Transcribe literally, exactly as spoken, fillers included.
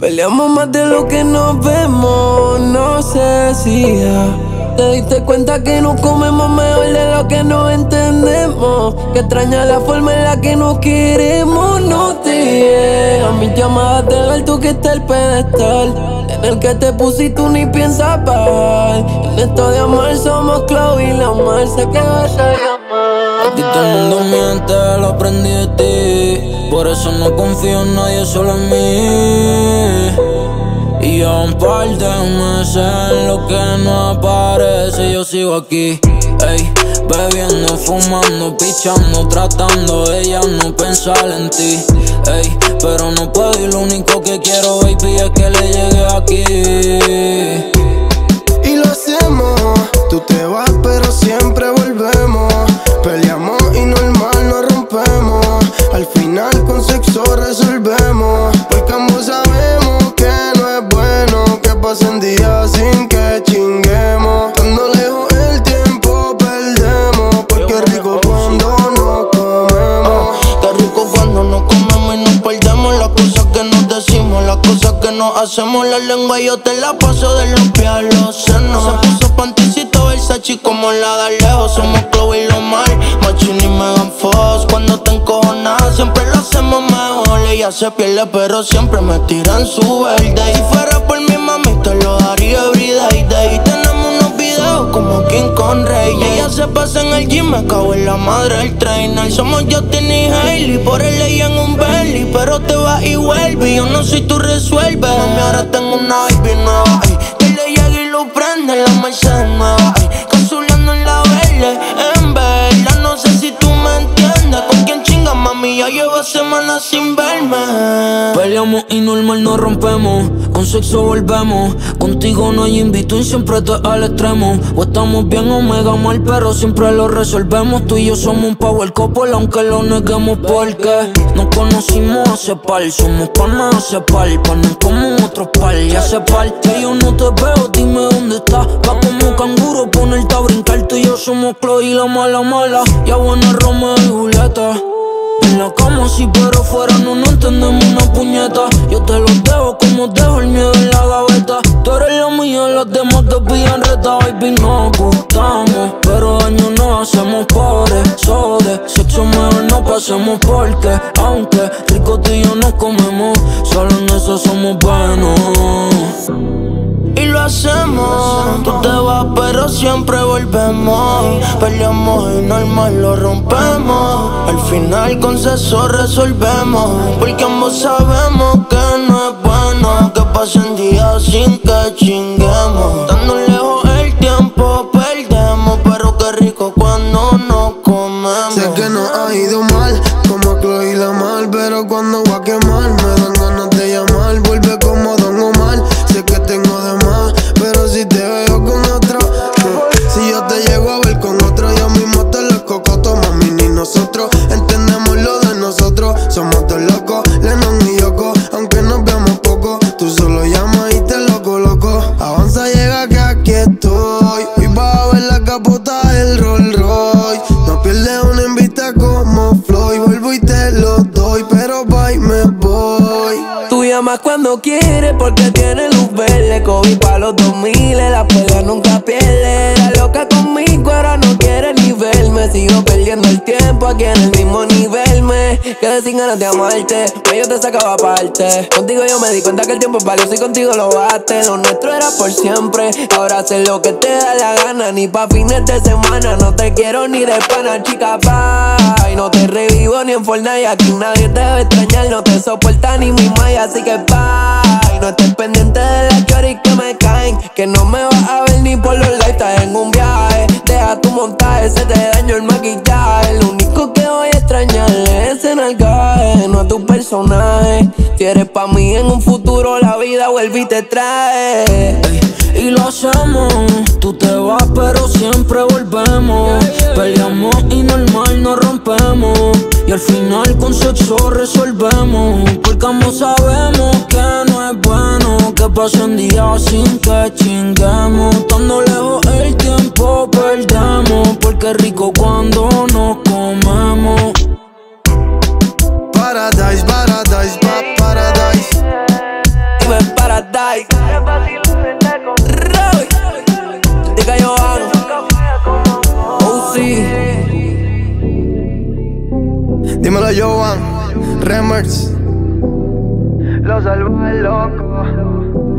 Peleamos más de lo que nos vemos, no sé si ya te diste cuenta que nos comemos mejor de lo que nos entendemos. Que extraña la forma en la que nos queremos. No te llegues a mis llamadas de alto que está el pedestal en el que te puse y tú ni piensas bajar. En esto de amar somos Chloe y la Mar, sé que vas a llamar. A ti todo el mundo miente, lo aprendí de ti. Por eso no confío en nadie, solo en mí. Y ya un par de meses en lo que no aparece, yo sigo aquí, ey, bebiendo, fumando, pichando, tratando de ya no pensar en ti, ey, pero no puedo y lo único que quiero, baby, es que le llegue aquí. Y lo hacemos, tú te vas pero siempre volvemos. Peleamos y normal nos rompemos. Al final con sexo resolvemos. Porque ambos sabemos que no es bueno que pasen días sin que chinguemos. Estando lejos el tiempo perdemos. Porque rico cuando nos comemos. Qué rico cuando nos comemos y nos perdemos. Las cosas que nos decimos, las cosas que nos hacemos. La lengua yo te la paso de limpiar los senos. Se puso panticito Versace como la de lejos. Somos Chloe y lo Mar, Machine y Megan Fox. Cuando te encojonas siempre lo hacemos mejor. Ella se pierde pero siempre me tiran su verde. Y fuera por mi mami te lo daría everyday day. Tenemos unos videos como King con Rey. Y ella se pasa en el gym, me cago en la madre del trainer. Somos Justin y Hailey, por él ella en un Bentley. Pero te vas y vuelve, yo no soy tu resuelve. Mami, ahora tengo una baby nueva, ay, que le llegue y lo prende la Mercedes nueva, ay, cazuleando en la verde. En verdad no sé si tú me entiendes. Con quién chinga, mami, ya llevo semanas sin verme. Peleamos y normal nos rompemos. Con sexo volvemos. Contigo no hay invito y siempre estoy al extremo. O estamos bien o mega mal, pero siempre lo resolvemos. Tú y yo somos un power couple, aunque lo neguemos porque nos conocimos hace par. Somos panas hace par, panas como otros par. Y hace par que yo no te veo, dime dónde estás. Pa' como canguro ponerte a brincar. Tú y yo somos Chloe y la mala mala. Ya buena Romeo y Julieta. En la cama sí, pero fuera no, no entendemos una puñeta. Yo te los dejo como dejo el miedo en la gaveta. Tú eres la mía, los demás te pillan reta. Baby, nos gustamos, pero daño no hacemos por eso. De sexo mejor no pasemos porque aunque rico tú y yo nos comemos, solo en eso somos buenos. Y lo hacemos, tú te vas pero siempre volvemos. Peleamos y normal lo rompemos. Al final con sexo resolvemos. Porque ambos sabemos que no es bueno que pasen días sin que chinguemos. Estando lejos el tiempo perdemos. Pero qué rico cuando nos comemos. Sé que nos ha ido mal, como Chloe y la Mar, pero cuando va a quemar me dan ganas de llamar. Vuelve como Don Omar. Sé que tengo de más, pero si te veo con otro, no. Si yo te llego a ver con otro, yo mismo te lo cocoto, mami. Ni nosotros entendemos lo de nosotros. Somos dos locos, Lennon y Yoko. Aunque nos veamos poco, tú solo llamas y te lo coloco. Avanza, llega que aquí estoy. Hoy vas a ver la capota del Rolls Royce. No pierdes una invita como Floyd. Vuelvo y te lo doy, pero bye, me voy. Tú llamas cuando quieres porque tienes luz verde. Kobe pa' los dos mil, la pelea nunca pierde. La loca conmigo ahora no quiere ni verme. Sigo perdiendo el tiempo aquí en el mismo nivel. Me quedé sin ganas de amarte, pero yo te sacaba aparte. Contigo yo me di cuenta que el tiempo es valioso y contigo lo bate. Lo nuestro era por siempre, ahora sé lo que te da la gana. Ni pa' fines de semana, no te quiero ni de pana, chica, bye. No te revivo ni en Fortnite, aquí nadie te va a extrañar. No te soporta ni mi maya, así que bye. No estés pendiente de las choris que me caen, que no me vas a ver ni por los live. Estás en un viaje, deja tu montaje, se te dañó el maquillaje. Lo único que voy a extrañar es ese nalgaje, no a tu personaje. Si eres pa' mí en un futuro, la vida vuelve y te trae. Y lo hacemos, tú te vas pero siempre volvemos. Peleamos y normal nos rompemos. Y al final con sexo resolvemos. Porque ambos sabemos que no es bueno que pasen días sin que chinguemos. Estando lejos el tiempo perdemos. Porque es rico cuando nos comemos. Paradise, paradise, pa, paradise. Sai. Roy, Diga Johan, O C. Dímelo, Johan, Remers. Lo salva el loco.